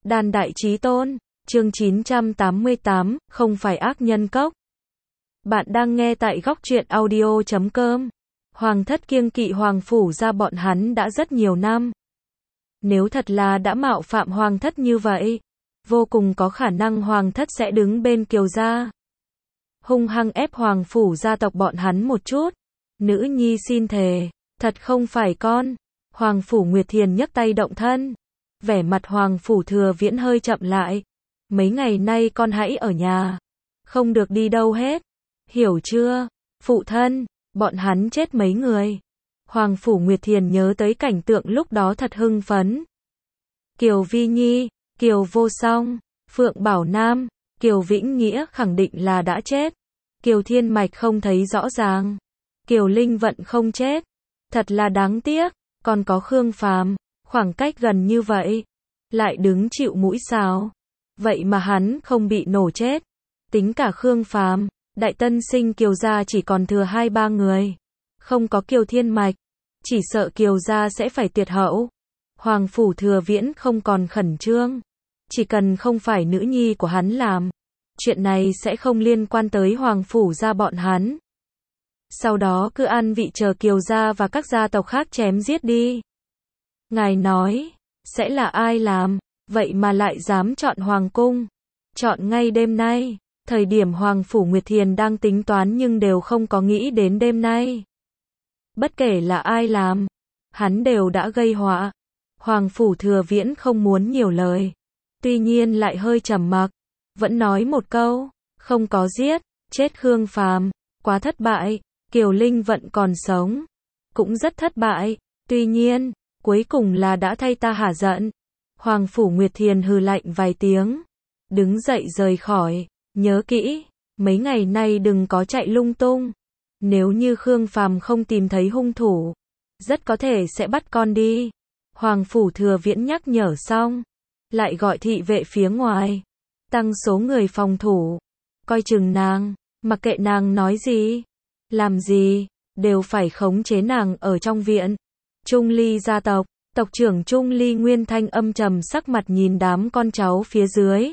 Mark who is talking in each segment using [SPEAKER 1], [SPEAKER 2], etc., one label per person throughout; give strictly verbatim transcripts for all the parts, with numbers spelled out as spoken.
[SPEAKER 1] Đàn đại chí tôn, chương chín trăm tám mươi tám, không phải ác nhân cốc. Bạn đang nghe tại góc truyện audio chấm com. Hoàng thất kiêng kỵ hoàng phủ gia bọn hắn đã rất nhiều năm. Nếu thật là đã mạo phạm hoàng thất như vậy, vô cùng có khả năng hoàng thất sẽ đứng bên Kiều gia, hung hăng ép hoàng phủ gia tộc bọn hắn một chút. Nữ nhi xin thề, thật không phải con. Hoàng phủ Nguyệt Thiền nhấc tay động thân. Vẻ mặt hoàng phủ Thừa Viễn hơi chậm lại. Mấy ngày nay con hãy ở nhà, không được đi đâu hết. Hiểu chưa? Phụ thân, bọn hắn chết mấy người. Hoàng phủ Nguyệt Thiền nhớ tới cảnh tượng lúc đó thật hưng phấn. Kiều Vi Nhi, Kiều Vô Song, Phượng Bảo Nam, Kiều Vĩnh Nghĩa khẳng định là đã chết. Kiều Thiên Mạch không thấy rõ ràng. Kiều Linh Vận không chết. Thật là đáng tiếc. Còn có Khương Phàm, khoảng cách gần như vậy, lại đứng chịu mũi sào. Vậy mà hắn không bị nổ chết. Tính cả Khương Phàm, đại tân sinh Kiều gia chỉ còn thừa hai ba người. Không có Kiều Thiên Mạch, chỉ sợ Kiều gia sẽ phải tuyệt hậu. Hoàng phủ Thừa Viễn không còn khẩn trương. Chỉ cần không phải nữ nhi của hắn làm, chuyện này sẽ không liên quan tới hoàng phủ gia bọn hắn. Sau đó cứ ăn vị chờ Kiều gia và các gia tộc khác chém giết đi. Ngài nói, sẽ là ai làm, vậy mà lại dám chọn hoàng cung. Chọn ngay đêm nay, thời điểm hoàng phủ Nguyệt Thiền đang tính toán nhưng đều không có nghĩ đến đêm nay. Bất kể là ai làm, hắn đều đã gây họa. Hoàng phủ Thừa Viễn không muốn nhiều lời. Tuy nhiên lại hơi trầm mặc, vẫn nói một câu, không có giết, chết Khương Phàm, quá thất bại. Kiều Linh Vận còn sống, cũng rất thất bại. Tuy nhiên, cuối cùng là đã thay ta hả giận. Hoàng phủ Nguyệt Thiền hừ lạnh vài tiếng, đứng dậy rời khỏi. Nhớ kỹ, mấy ngày nay đừng có chạy lung tung. Nếu như Khương Phàm không tìm thấy hung thủ, rất có thể sẽ bắt con đi. Hoàng phủ Thừa Viễn nhắc nhở xong, lại gọi thị vệ phía ngoài, tăng số người phòng thủ, coi chừng nàng, mặc kệ nàng nói gì, làm gì, đều phải khống chế nàng ở trong viện. Trung Ly gia tộc, tộc trưởng Trung Ly Nguyên Thanh âm trầm sắc mặt nhìn đám con cháu phía dưới.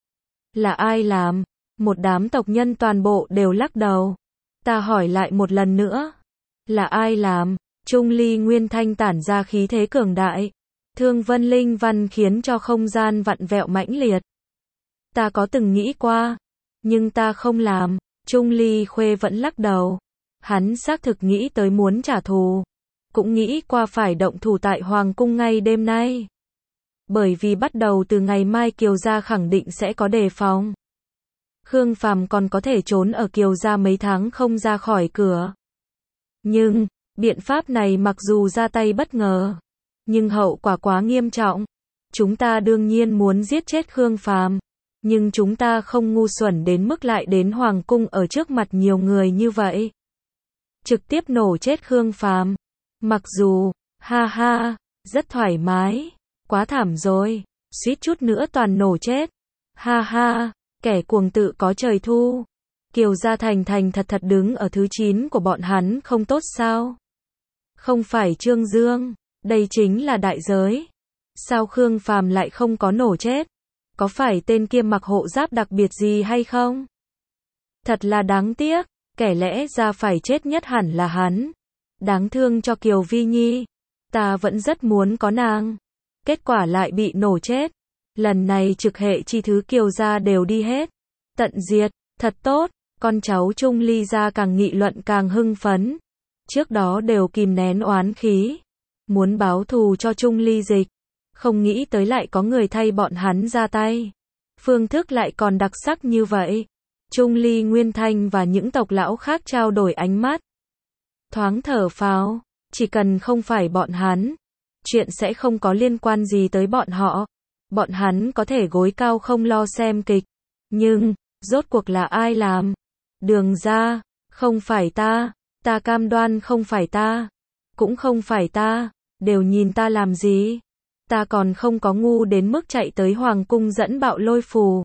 [SPEAKER 1] Là ai làm? Một đám tộc nhân toàn bộ đều lắc đầu. Ta hỏi lại một lần nữa. Là ai làm? Trung Ly Nguyên Thanh tản ra khí thế cường đại. Thương vân linh văn khiến cho không gian vặn vẹo mãnh liệt. Ta có từng nghĩ qua, nhưng ta không làm. Trung Ly Khuê vẫn lắc đầu. Hắn xác thực nghĩ tới muốn trả thù. Cũng nghĩ qua phải động thủ tại Hoàng cung ngay đêm nay. Bởi vì bắt đầu từ ngày mai Kiều gia khẳng định sẽ có đề phòng. Khương Phàm còn có thể trốn ở Kiều gia mấy tháng không ra khỏi cửa. Nhưng, biện pháp này mặc dù ra tay bất ngờ, nhưng hậu quả quá nghiêm trọng. Chúng ta đương nhiên muốn giết chết Khương Phàm, nhưng chúng ta không ngu xuẩn đến mức lại đến Hoàng cung ở trước mặt nhiều người như vậy. Trực tiếp nổ chết Khương Phàm. Mặc dù, ha ha, rất thoải mái, quá thảm rồi, suýt chút nữa toàn nổ chết. Ha ha, kẻ cuồng tự có trời thu. Kiều gia thành thành thật thật đứng ở thứ chín của bọn hắn không tốt sao? Không phải Trương Dương, đây chính là đại giới. Sao Khương Phàm lại không có nổ chết? Có phải tên kia mặc hộ giáp đặc biệt gì hay không? Thật là đáng tiếc, kẻ lẽ ra phải chết nhất hẳn là hắn. Đáng thương cho Kiều Vi Nhi. Ta vẫn rất muốn có nàng. Kết quả lại bị nổ chết. Lần này trực hệ chi thứ Kiều gia đều đi hết. Tận diệt, thật tốt. Con cháu Trung Ly gia càng nghị luận càng hưng phấn. Trước đó đều kìm nén oán khí, muốn báo thù cho Trung Ly Dịch. Không nghĩ tới lại có người thay bọn hắn ra tay. Phương thức lại còn đặc sắc như vậy. Trung Ly Nguyên Thanh và những tộc lão khác trao đổi ánh mắt. Thoáng thở phào, chỉ cần không phải bọn hắn, chuyện sẽ không có liên quan gì tới bọn họ. Bọn hắn có thể gối cao không lo xem kịch. Nhưng, rốt cuộc là ai làm? Đường ra, không phải ta, ta cam đoan không phải ta, cũng không phải ta, đều nhìn ta làm gì? Ta còn không có ngu đến mức chạy tới Hoàng cung dẫn bạo lôi phù.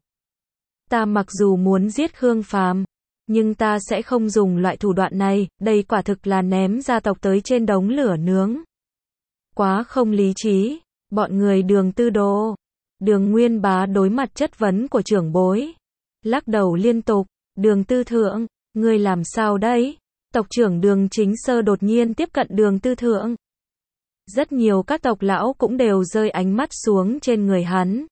[SPEAKER 1] Ta mặc dù muốn giết Khương Phàm, nhưng ta sẽ không dùng loại thủ đoạn này, đây quả thực là ném gia tộc tới trên đống lửa nướng. Quá không lý trí, bọn người Đường Tư Đồ, Đường Nguyên Bá đối mặt chất vấn của trưởng bối, lắc đầu liên tục. Đường Tư Thượng, ngươi làm sao đấy? Tộc trưởng Đường Chính Sơ đột nhiên tiếp cận Đường Tư Thượng. Rất nhiều các tộc lão cũng đều rơi ánh mắt xuống trên người hắn.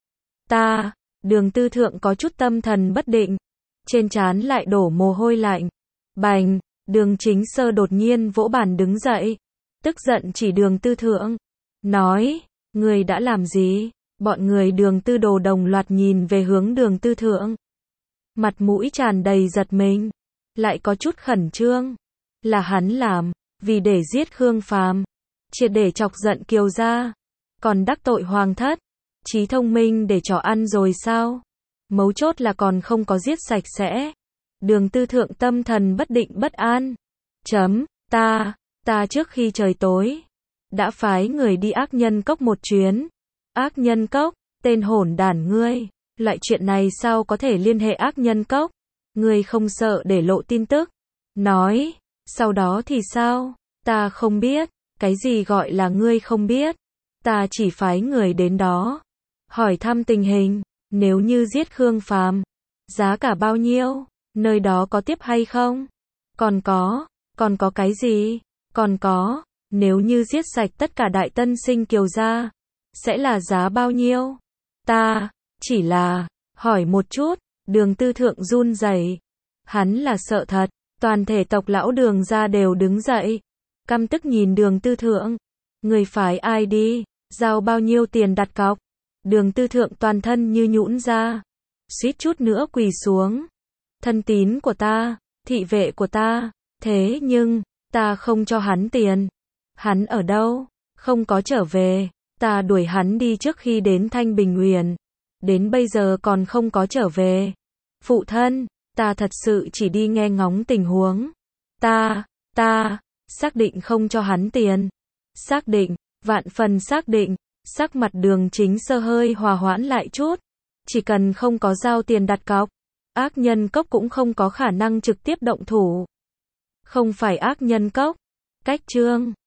[SPEAKER 1] Ta, Đường Tư Thượng có chút tâm thần bất định, trên trán lại đổ mồ hôi lạnh. Bành, Đường Chính Sơ đột nhiên vỗ bàn đứng dậy, tức giận chỉ Đường Tư Thượng, nói, ngươi đã làm gì? Bọn người Đường Tư Đồ đồng loạt nhìn về hướng Đường Tư Thượng. Mặt mũi tràn đầy giật mình, lại có chút khẩn trương. Là hắn làm, vì để giết Khương Phàm, triệt để chọc giận Kiều gia, còn đắc tội hoàng thất, trí thông minh để trò ăn rồi sao? Mấu chốt là còn không có giết sạch sẽ. Đường Tư Thượng tâm thần bất định bất an. Chấm, ta, ta trước khi trời tối, đã phái người đi ác nhân cốc một chuyến. Ác nhân cốc, tên hỗn đản ngươi, loại chuyện này sao có thể liên hệ ác nhân cốc? Ngươi không sợ để lộ tin tức? Nói, sau đó thì sao? Ta không biết, cái gì gọi là ngươi không biết? Ta chỉ phái người đến đó, hỏi thăm tình hình, nếu như giết Khương Phàm, giá cả bao nhiêu, nơi đó có tiếp hay không? Còn có, còn có cái gì? Còn có, nếu như giết sạch tất cả đại tân sinh Kiều gia, sẽ là giá bao nhiêu? Ta, chỉ là, hỏi một chút. Đường Tư Thượng run rẩy. Hắn là sợ thật, toàn thể tộc lão Đường gia đều đứng dậy, căm tức nhìn Đường Tư Thượng. Người phái ai đi, giao bao nhiêu tiền đặt cọc? Đường Tư Thượng toàn thân như nhũn ra, suýt chút nữa quỳ xuống. Thân tín của ta, thị vệ của ta, thế nhưng, ta không cho hắn tiền. Hắn ở đâu? Không có trở về. Ta đuổi hắn đi trước khi đến Thanh Bình Huyền, đến bây giờ còn không có trở về. Phụ thân, ta thật sự chỉ đi nghe ngóng tình huống. Ta, ta, xác định không cho hắn tiền. Xác định, vạn phần xác định. Sắc mặt Đường Chính Sơ hơi hòa hoãn lại chút. Chỉ cần không có giao tiền đặt cọc, ác nhân cốc cũng không có khả năng trực tiếp động thủ. Không phải ác nhân cốc. Cách chương